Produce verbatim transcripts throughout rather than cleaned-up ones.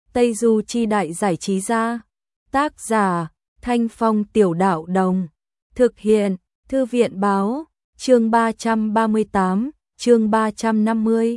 Tây Du Chi Đại Giải Trí Gia. Tác giả Thanh Phong Tiểu Đạo Đồng. Thực hiện Thư viện Báo. Chương ba trăm ba mươi tám, chương ba trăm năm mươi.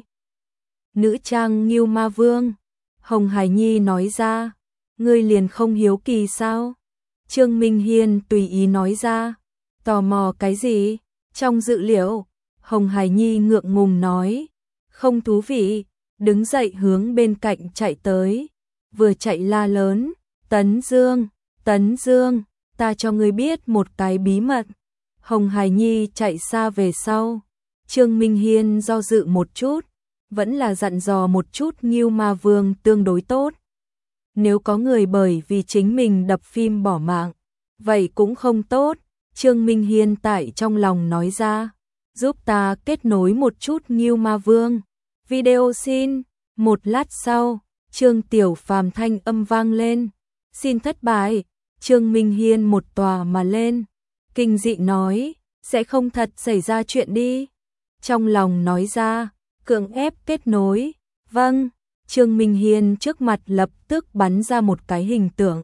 Nữ trang Ngưu Ma Vương. Hồng Hải Nhi nói ra. Ngươi liền không hiếu kỳ sao? Trương Minh Hiên tùy ý nói ra. Tò mò cái gì? Trong dự liệu, Hồng Hải Nhi ngượng ngùng nói. Không thú vị, đứng dậy hướng bên cạnh chạy tới. Vừa chạy la lớn. Tấn Dương, Tấn Dương, ta cho ngươi biết một cái bí mật. Hồng Hải Nhi chạy xa về sau. Trương Minh Hiên do dự một chút, vẫn là dặn dò một chút Ngưu Ma Vương tương đối tốt. Nếu có người bởi vì chính mình đập phim bỏ mạng, vậy cũng không tốt. Trương Minh Hiên tại trong lòng nói ra, giúp ta kết nối một chút Ngưu Ma Vương. Video xin. Một lát sau, Trương Tiểu Phàm thanh âm vang lên. Xin thất bại. Trương Minh Hiên một tòa mà lên. Kinh dị nói, sẽ không thật xảy ra chuyện đi. Trong lòng nói ra, cưỡng ép kết nối. Vâng. Trương Minh Hiên trước mặt lập tức bắn ra một cái hình tượng.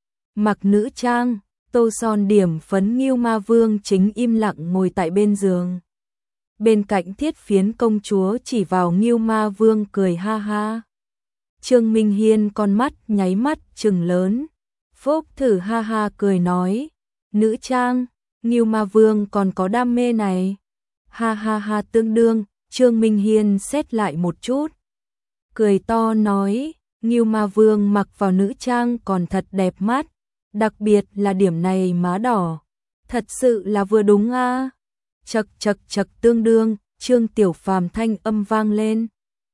Mặc nữ trang, tô son điểm phấn Ngưu Ma Vương chính im lặng ngồi tại bên giường. Bên cạnh Thiết Phiến công chúa chỉ vào Ngưu Ma Vương cười ha ha. Trương Minh Hiên con mắt nháy mắt trừng lớn. Phúc thử ha ha cười nói. Nữ trang, Ngưu Ma Vương còn có đam mê này. Ha ha ha tương đương. Trương Minh Hiên xét lại một chút. Cười to nói. Ngưu Ma Vương mặc vào nữ trang còn thật đẹp mắt. Đặc biệt là điểm này má đỏ. Thật sự là vừa đúng a. À. Chật chật chật tương đương. Trương Tiểu Phàm thanh âm vang lên.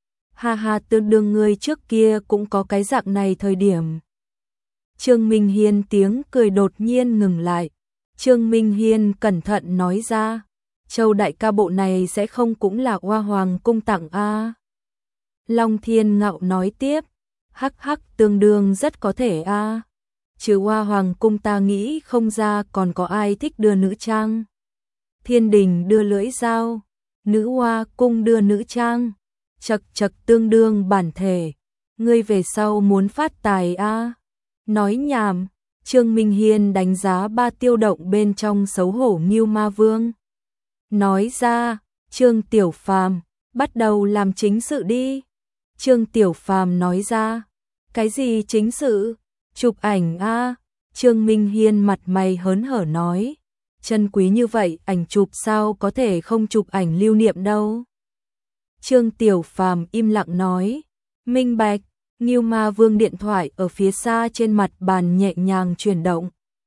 Ha ha tương đương ngươi trước kia cũng có cái dạng này thời điểm. Trương Minh Hiên tiếng cười đột nhiên ngừng lại. Trương Minh Hiên cẩn thận nói ra. Châu đại ca bộ này sẽ không cũng là Hoa Hoàng cung tặng a. À. Long Thiên Ngạo nói tiếp. Hắc hắc tương đương rất có thể a. À. Trừ Hoa Hoàng cung ta nghĩ không ra còn có ai thích đưa nữ trang. Thiên Đình đưa lưỡi dao. Nữ Hoa cung đưa nữ trang. Chật chật tương đương bản thể. Ngươi về sau muốn phát tài a. À. Nói nhảm. Trương Minh Hiên đánh giá ba tiêu động bên trong xấu hổ Ngưu Ma Vương. Nói ra. Trương Tiểu Phàm bắt đầu làm chính sự đi. Trương Tiểu Phàm nói ra. Cái gì chính sự? Chụp ảnh a. À. Trương Minh Hiên mặt mày hớn hở nói. Chân quý như vậy ảnh chụp sao có thể không chụp ảnh lưu niệm đâu. Trương Tiểu Phàm im lặng nói. Minh bạch. Ngưu Ma Vương điện thoại ở phía xa trên mặt bàn nhẹ nhàng chuyển động.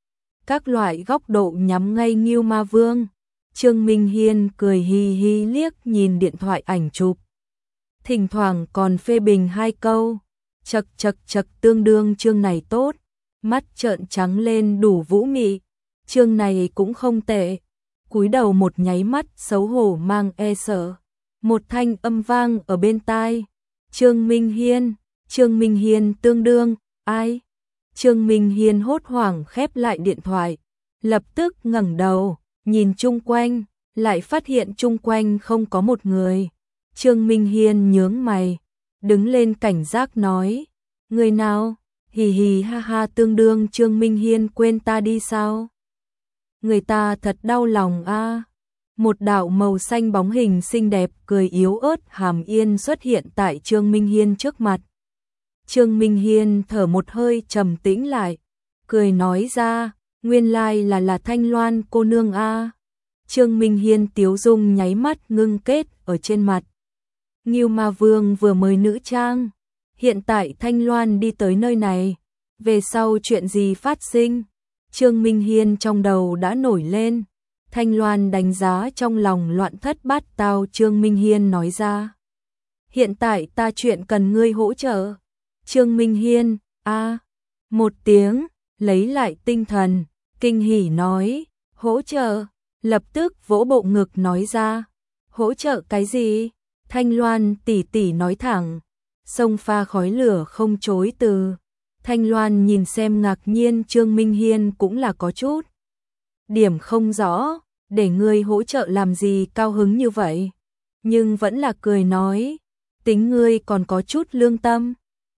Các loại góc độ nhắm ngay Ngưu Ma Vương. Trương Minh Hiên cười hi hi liếc nhìn điện thoại ảnh chụp. Thỉnh thoảng còn phê bình hai câu. Chật chật chật tương đương chương này tốt. Mắt trợn trắng lên đủ vũ mị. Chương này cũng không tệ. Cúi đầu một nháy mắt xấu hổ mang e sợ. Một thanh âm vang ở bên tai. Trương Minh Hiên. Trương Minh Hiên tương đương. Ai? Trương Minh Hiên hốt hoảng khép lại điện thoại. Lập tức ngẩng đầu. Nhìn chung quanh. Lại phát hiện chung quanh không có một người. Trương Minh Hiên nhướng mày. Đứng lên cảnh giác nói. Người nào? Hì hì ha ha tương đương Trương Minh Hiên quên ta đi sao? Người ta thật đau lòng a. À. Một đạo màu xanh bóng hình xinh đẹp cười yếu ớt hàm yên xuất hiện tại Trương Minh Hiên trước mặt. Trương Minh Hiên thở một hơi trầm tĩnh lại, cười nói ra, nguyên lai là là Thanh Loan cô nương a. À. Trương Minh Hiên tiếu dung nháy mắt ngưng kết ở trên mặt. Ngưu Ma Vương vừa mới nữ trang, hiện tại Thanh Loan đi tới nơi này, về sau chuyện gì phát sinh? Trương Minh Hiên trong đầu đã nổi lên. Thanh Loan đánh giá trong lòng loạn thất bát tao. Trương Minh Hiên nói ra. Hiện tại ta chuyện cần ngươi hỗ trợ. Trương Minh Hiên, a à, một tiếng, lấy lại tinh thần, kinh hỉ nói, hỗ trợ, lập tức vỗ bộ ngực nói ra. Hỗ trợ cái gì? Thanh Loan tỷ tỷ nói thẳng, sông pha khói lửa không chối từ. Thanh Loan nhìn xem ngạc nhiên Trương Minh Hiên cũng là có chút điểm không rõ, để ngươi hỗ trợ làm gì cao hứng như vậy. Nhưng vẫn là cười nói, tính ngươi còn có chút lương tâm.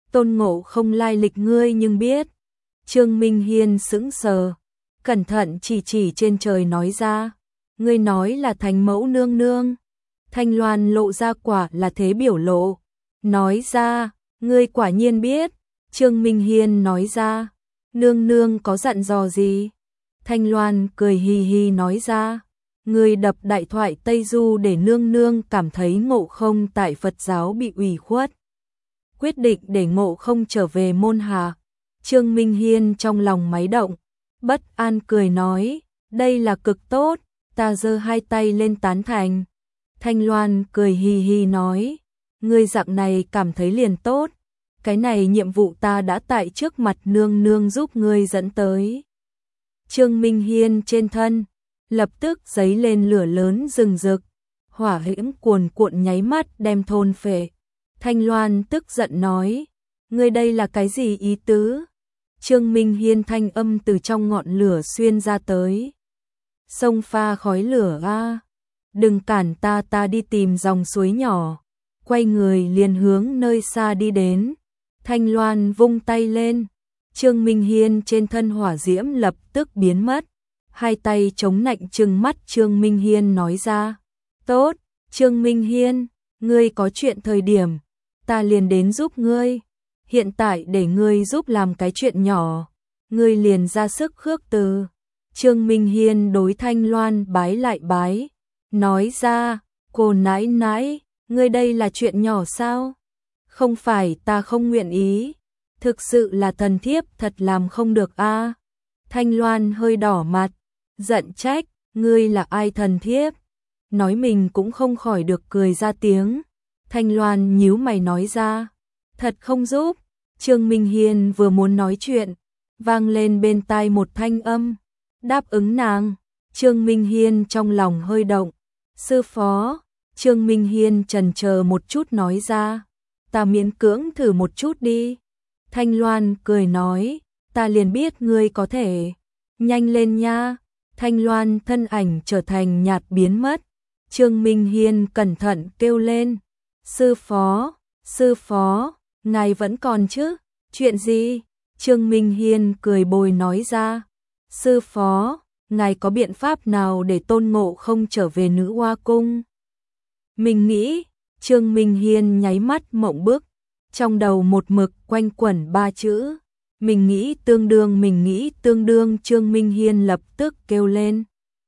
Tôn Ngộ Không lai lịch ngươi nhưng biết. Trương Minh Hiên sững sờ, cẩn thận chỉ chỉ trên trời nói ra, ngươi nói là Thánh Mẫu nương nương. Thanh Loan lộ ra quả là thế biểu lộ, nói ra, ngươi quả nhiên biết. Trương Minh Hiên nói ra, nương nương có dặn dò gì? Thanh Loan cười hì hì nói ra, ngươi đập đại thoại Tây Du để nương nương cảm thấy Ngộ Không tại Phật giáo bị ủy khuất, quyết định để Ngộ Không trở về môn hạ. Trương Minh Hiên trong lòng máy động, bất an cười nói, đây là cực tốt, ta giơ hai tay lên tán thành. Thanh Loan cười hì hì nói, ngươi dạng này cảm thấy liền tốt, cái này nhiệm vụ ta đã tại trước mặt nương nương giúp ngươi dẫn tới. Trương Minh Hiên trên thân lập tức giấy lên lửa lớn rừng rực, hỏa diễm cuồn cuộn nháy mắt đem thôn phệ. Thanh Loan tức giận nói, ngươi đây là cái gì ý tứ? Trương Minh Hiên thanh âm từ trong ngọn lửa xuyên ra tới. Sông pha khói lửa a, đừng cản ta, ta đi tìm dòng suối nhỏ. Quay người liền hướng nơi xa đi đến. Thanh Loan vung tay lên, Trương Minh Hiên trên thân hỏa diễm lập tức biến mất. Hai tay chống nạnh trừng mắt Trương Minh Hiên nói ra, tốt, Trương Minh Hiên, ngươi có chuyện thời điểm, ta liền đến giúp ngươi. Hiện tại để ngươi giúp làm cái chuyện nhỏ, ngươi liền ra sức khước từ. Trương Minh Hiên đối Thanh Loan bái lại bái, nói ra, cô nãi nãi, ngươi đây là chuyện nhỏ sao? Không phải ta không nguyện ý, thực sự là thần thiếp thật làm không được a. Thanh Loan hơi đỏ mặt, giận trách, ngươi là ai thần thiếp? Nói mình cũng không khỏi được cười ra tiếng. Thanh Loan nhíu mày nói ra, thật không giúp. Trương Minh Hiên vừa muốn nói chuyện, vang lên bên tai một thanh âm, đáp ứng nàng. Trương Minh Hiên trong lòng hơi động, sư phó. Trương Minh Hiên chần chờ một chút nói ra, ta miễn cưỡng thử một chút đi. Thanh Loan cười nói, ta liền biết ngươi có thể, nhanh lên nha. Thanh Loan thân ảnh trở thành nhạt biến mất. Trương Minh Hiên cẩn thận kêu lên, sư phó, sư phó, ngài vẫn còn chứ? Chuyện gì? Trương Minh Hiên cười bồi nói ra, sư phó, ngài có biện pháp nào để Tôn Ngộ Không trở về Nữ Hoa Cung? Mình nghĩ. Trương Minh Hiên nháy mắt mộng bức, trong đầu một mực quanh quẩn ba chữ, mình nghĩ tương đương, mình nghĩ tương đương. Trương Minh Hiên lập tức kêu lên,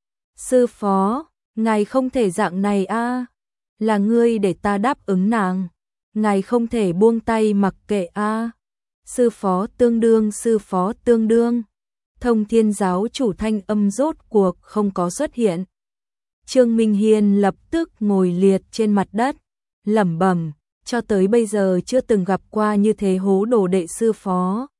sư phó, ngài không thể dạng này a, là ngươi để ta đáp ứng nàng, ngài không thể buông tay mặc kệ a. Sư phó tương đương, sư phó tương đương. Thông Thiên giáo chủ thanh âm rốt cuộc không có xuất hiện. Trương Minh Hiên lập tức ngồi liệt trên mặt đất, lẩm bẩm, cho tới bây giờ chưa từng gặp qua như thế hố đồ đệ sư phó.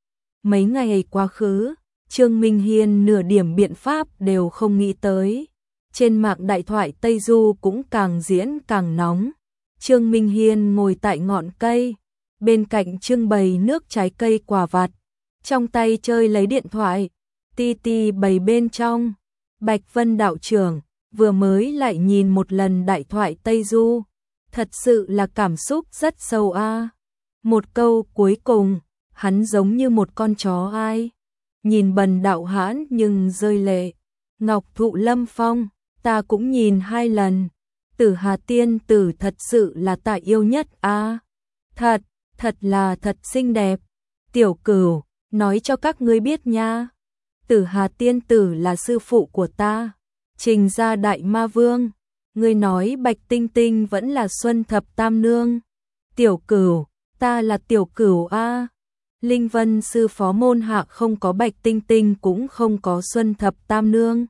Mấy ngày quá khứ, Trương Minh Hiên nửa điểm biện pháp đều không nghĩ tới. Trên mạng đại thoại Tây Du cũng càng diễn càng nóng. Trương Minh Hiên ngồi tại ngọn cây, bên cạnh trưng bày nước trái cây quả vặt, trong tay chơi lấy điện thoại, ti ti bày bên trong. Bạch Vân đạo trưởng vừa mới lại nhìn một lần đại thoại Tây Du, thật sự là cảm xúc rất sâu a. Một câu cuối cùng, hắn giống như một con chó ai, nhìn bần đạo hãn nhưng rơi lệ. Ngọc Thụ Lâm Phong, ta cũng nhìn hai lần. Tử Hà tiên tử thật sự là ta yêu nhất a. Thật, thật là thật xinh đẹp. Tiểu Cửu, nói cho các ngươi biết nha, Tử Hà tiên tử là sư phụ của ta, Trình gia đại ma vương. Ngươi nói Bạch Tinh Tinh vẫn là Xuân Thập Tam Nương. Tiểu Cửu, ta là Tiểu Cửu a. Linh Vân sư phó môn hạ không có Bạch Tinh Tinh cũng không có Xuân Thập Tam Nương.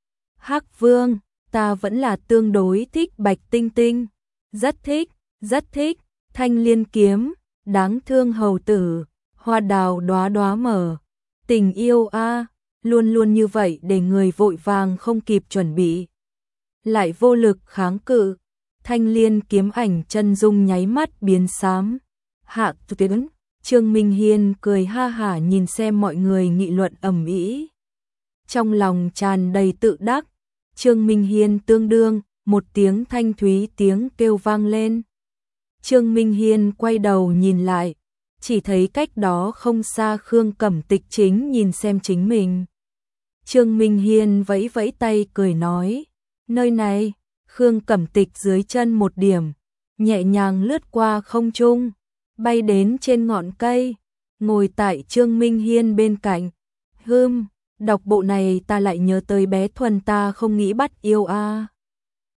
Hắc Vương, ta vẫn là tương đối thích Bạch Tinh Tinh, rất thích, rất thích. Thanh Liên kiếm, đáng thương hầu tử, hoa đào đóa đóa mở. Tình yêu a, luôn luôn như vậy để người vội vàng không kịp chuẩn bị, lại vô lực kháng cự. Thanh Liên kiếm ảnh chân dung nháy mắt biến xám. Hạ tuyến, Trương Minh Hiên cười ha hả nhìn xem mọi người nghị luận ầm ĩ, trong lòng tràn đầy tự đắc. Trương Minh Hiên tương đương, một tiếng thanh thúy tiếng kêu vang lên. Trương Minh Hiên quay đầu nhìn lại, chỉ thấy cách đó không xa Khương Cẩm Tịch chính nhìn xem chính mình. Trương Minh Hiên vẫy vẫy tay cười nói, nơi này. Khương Cẩm Tịch dưới chân một điểm, nhẹ nhàng lướt qua không trung, bay đến trên ngọn cây, ngồi tại Trương Minh Hiên bên cạnh. Hừm, đọc bộ này ta lại nhớ tới bé Thuần ta không nghĩ bắt yêu a.